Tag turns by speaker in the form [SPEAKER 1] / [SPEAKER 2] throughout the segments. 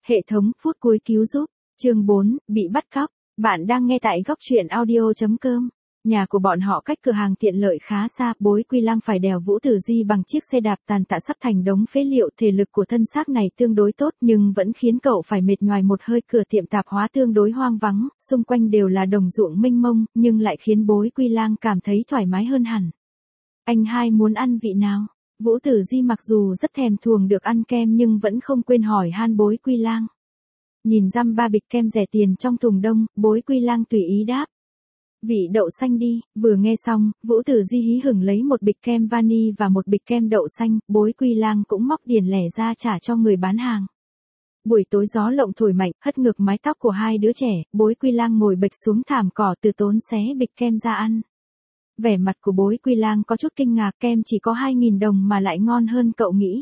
[SPEAKER 1] Hệ thống phút cuối cứu giúp. Chương 4, bị bắt cóc. Bạn đang nghe tại góc truyện audio.com. Nhà của bọn họ cách cửa hàng tiện lợi khá xa, Bối Quy Lang phải đèo Vũ Tử Di bằng chiếc xe đạp tàn tạ sắp thành đống phế liệu. Thể lực của thân xác này tương đối tốt nhưng vẫn khiến cậu phải mệt nhoài một hơi. Cửa tiệm tạp hóa tương đối hoang vắng, xung quanh đều là đồng ruộng mênh mông, nhưng lại khiến Bối Quy Lang cảm thấy thoải mái hơn hẳn. Anh hai muốn ăn vị nào? Vũ Tử Di mặc dù rất thèm thuồng được ăn kem nhưng vẫn không quên hỏi han Bối Quy Lang. Nhìn dăm ba bịch kem rẻ tiền trong thùng đông, Bối Quy Lang tùy ý đáp. Vị đậu xanh đi. Vừa nghe xong, Vũ Tử Di hí hửng lấy một bịch kem vani và một bịch kem đậu xanh. Bối Quy Lang cũng móc tiền lẻ ra trả cho người bán hàng. Buổi tối gió lộng thổi mạnh, hất ngược mái tóc của hai đứa trẻ. Bối Quy Lang ngồi bệt xuống thảm cỏ từ tốn xé bịch kem ra ăn. Vẻ mặt của Bối Quy Lang có chút kinh ngạc, kem chỉ có 2.000 đồng mà lại ngon hơn cậu nghĩ.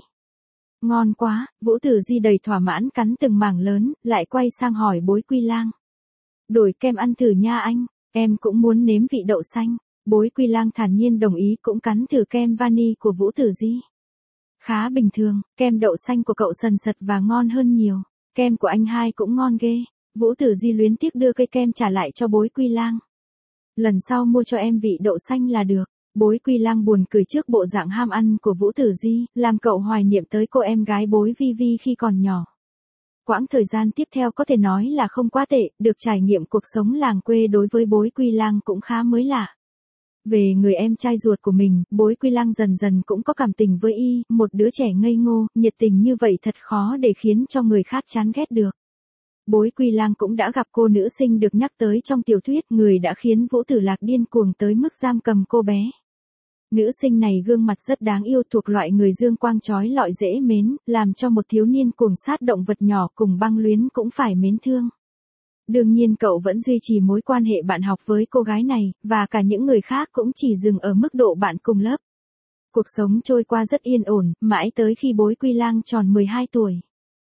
[SPEAKER 1] Ngon quá. Vũ Tử Di đầy thỏa mãn cắn từng mảng lớn, lại quay sang hỏi Bối Quy Lang. Đổi kem ăn thử nha anh, em cũng muốn nếm vị đậu xanh. Bối Quy Lang thản nhiên đồng ý, cũng cắn thử kem vani của Vũ Tử Di. Khá bình thường, kem đậu xanh của cậu sần sật và ngon hơn nhiều. Kem của anh hai cũng ngon ghê. Vũ Tử Di luyến tiếc đưa cây kem trả lại cho Bối Quy Lang. Lần sau mua cho em vị đậu xanh là được. Bối Quy Lang buồn cười trước bộ dạng ham ăn của Vũ Tử Di, làm cậu hoài niệm tới cô em gái Bối Vi Vi khi còn nhỏ. Quãng thời gian tiếp theo có thể nói là không quá tệ, được trải nghiệm cuộc sống làng quê đối với Bối Quy Lang cũng khá mới lạ. Về người em trai ruột của mình, Bối Quy Lang dần dần cũng có cảm tình với y, một đứa trẻ ngây ngô, nhiệt tình như vậy thật khó để khiến cho người khác chán ghét được. Bối Quy Lang cũng đã gặp cô nữ sinh được nhắc tới trong tiểu thuyết, người đã khiến Vũ Tử Lạc điên cuồng tới mức giam cầm cô bé. Nữ sinh này gương mặt rất đáng yêu, thuộc loại người dương quang chói lọi dễ mến, làm cho một thiếu niên cuồng sát động vật nhỏ cùng băng luyến cũng phải mến thương. Đương nhiên cậu vẫn duy trì mối quan hệ bạn học với cô gái này, và cả những người khác cũng chỉ dừng ở mức độ bạn cùng lớp. Cuộc sống trôi qua rất yên ổn, mãi tới khi Bối Quy Lang tròn 12 tuổi.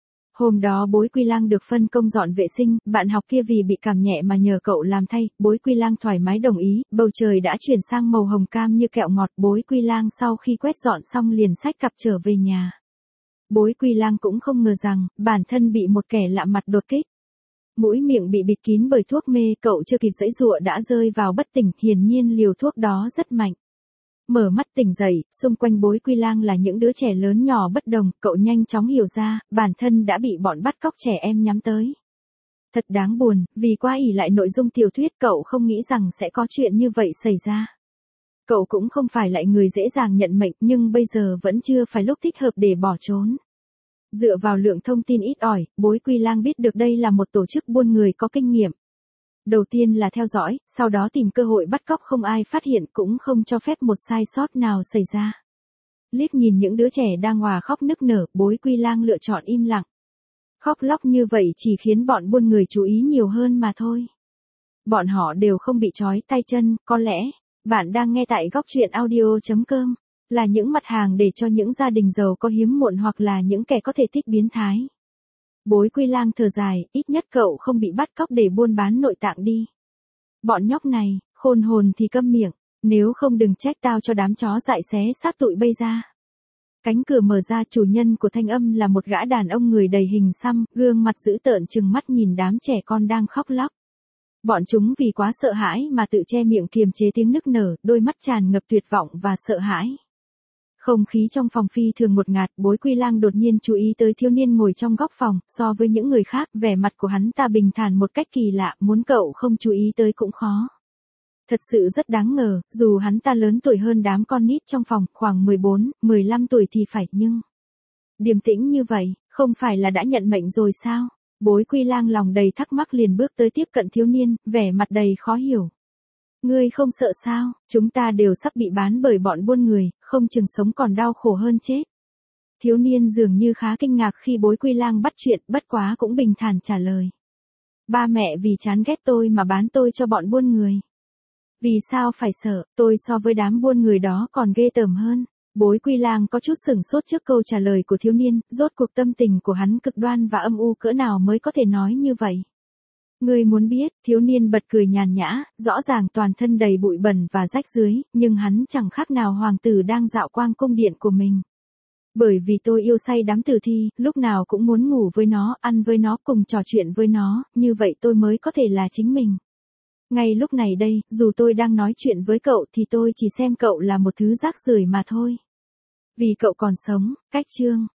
[SPEAKER 1] Hôm đó Bối Quy Lang được phân công dọn vệ sinh, bạn học kia vì bị cảm nhẹ mà nhờ cậu làm thay. Bối Quy Lang thoải mái đồng ý, bầu trời đã chuyển sang màu hồng cam như kẹo ngọt. Bối Quy Lang sau khi quét dọn xong liền xách cặp trở về nhà. Bối Quy Lang cũng không ngờ rằng, bản thân bị một kẻ lạ mặt đột kích. Mũi miệng bị bịt kín bởi thuốc mê, cậu chưa kịp giãy giụa đã rơi vào bất tỉnh, hiển nhiên liều thuốc đó rất mạnh. Mở mắt tỉnh dậy, xung quanh Bối Quy Lang là những đứa trẻ lớn nhỏ bất đồng, cậu nhanh chóng hiểu ra, bản thân đã bị bọn bắt cóc trẻ em nhắm tới. Thật đáng buồn, vì quá ỷ lại nội dung tiểu thuyết cậu không nghĩ rằng sẽ có chuyện như vậy xảy ra. Cậu cũng không phải lại người dễ dàng nhận mệnh, nhưng bây giờ vẫn chưa phải lúc thích hợp để bỏ trốn. Dựa vào lượng thông tin ít ỏi, Bối Quy Lang biết được đây là một tổ chức buôn người có kinh nghiệm. Đầu tiên là theo dõi, sau đó tìm cơ hội bắt cóc không ai phát hiện, cũng không cho phép một sai sót nào xảy ra. Liếc nhìn những đứa trẻ đang òa khóc nức nở, Bối Quy Lang lựa chọn im lặng. Khóc lóc như vậy chỉ khiến bọn buôn người chú ý nhiều hơn mà thôi. Bọn họ đều không bị trói tay chân, có lẽ, bạn đang nghe tại góc truyện audio.com, là những mặt hàng để cho những gia đình giàu có hiếm muộn hoặc là những kẻ có thể thích biến thái. Bối Quy Lang thở dài, ít nhất cậu không bị bắt cóc để buôn bán nội tạng đi. Bọn nhóc này, khôn hồn thì câm miệng, nếu không đừng trách tao cho đám chó dại xé xác tụi bây ra. Cánh cửa mở ra, chủ nhân của thanh âm là một gã đàn ông người đầy hình xăm, gương mặt dữ tợn trừng mắt nhìn đám trẻ con đang khóc lóc. Bọn chúng vì quá sợ hãi mà tự che miệng kiềm chế tiếng nức nở, đôi mắt tràn ngập tuyệt vọng và sợ hãi. Không khí trong phòng phi thường ngột ngạt, Bối Quy Lang đột nhiên chú ý tới thiếu niên ngồi trong góc phòng, so với những người khác, vẻ mặt của hắn ta bình thản một cách kỳ lạ, muốn cậu không chú ý tới cũng khó. Thật sự rất đáng ngờ, dù hắn ta lớn tuổi hơn đám con nít trong phòng, khoảng 14, 15 tuổi thì phải, nhưng điềm tĩnh như vậy, không phải là đã nhận mệnh rồi sao? Bối Quy Lang lòng đầy thắc mắc liền bước tới tiếp cận thiếu niên, vẻ mặt đầy khó hiểu. Ngươi không sợ sao, chúng ta đều sắp bị bán bởi bọn buôn người, không chừng sống còn đau khổ hơn chết. Thiếu niên dường như khá kinh ngạc khi Bối Quy Lang bắt chuyện, bất quá cũng bình thản trả lời. Ba mẹ vì chán ghét tôi mà bán tôi cho bọn buôn người. Vì sao phải sợ, tôi so với đám buôn người đó còn ghê tởm hơn. Bối Quy Lang có chút sửng sốt trước câu trả lời của thiếu niên, rốt cuộc tâm tình của hắn cực đoan và âm u cỡ nào mới có thể nói như vậy. Ngươi muốn biết, thiếu niên bật cười nhàn nhã, rõ ràng toàn thân đầy bụi bẩn và rách rưới, nhưng hắn chẳng khác nào hoàng tử đang dạo quang cung điện của mình. Bởi vì tôi yêu say đắm Tử Thi, lúc nào cũng muốn ngủ với nó, ăn với nó, cùng trò chuyện với nó, như vậy tôi mới có thể là chính mình. Ngay lúc này đây, dù tôi đang nói chuyện với cậu thì tôi chỉ xem cậu là một thứ rác rưởi mà thôi. Vì cậu còn sống, cách chương.